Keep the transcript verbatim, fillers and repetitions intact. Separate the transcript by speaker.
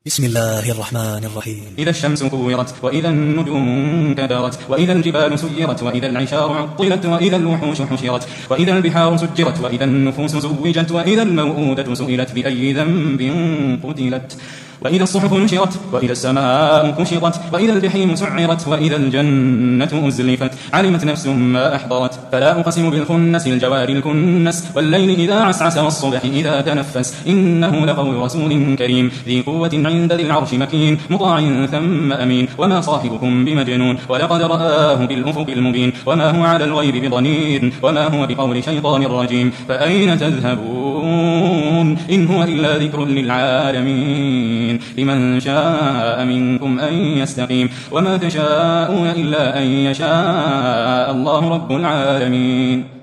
Speaker 1: بسم الله الرحمن الرحيم.
Speaker 2: إذا الشمس كورت، وإذا النجوم انكدرت، وإذا الجبال سيرت، وإذا العشار عطلت، وإذا الوحوش حشرت، وإذا البحار سجرت، وإذا النفوس زوجت، وإذا الموءودة سئلت بأي ذنب قتلت، وإذا الصحف نشرت، وإذا السماء كشطت، وإذا الجحيم سعرت، وإذا الجنة أزلفت، علمت نفس ما أحضرت. فلا أقسم بالخنس الجوار الكنس، والليل إذا عسعس، والصبح إذا تنفس، إنه لقول رسول كريم ذي قوة عند ذي العرش مكين، مطاع ثم أمين. وما صاحبكم بمجنون، ولقد رآه بالأفق المبين، وما هو على الغيب بضنين، وما هو بقول شيطان رجيم. فأين تذهبون؟ إن هو إلا ذكر للعالمين، لمن شاء منكم أن يستقيم. وما تشاءون إلا أن يشاء الله رب العالمين.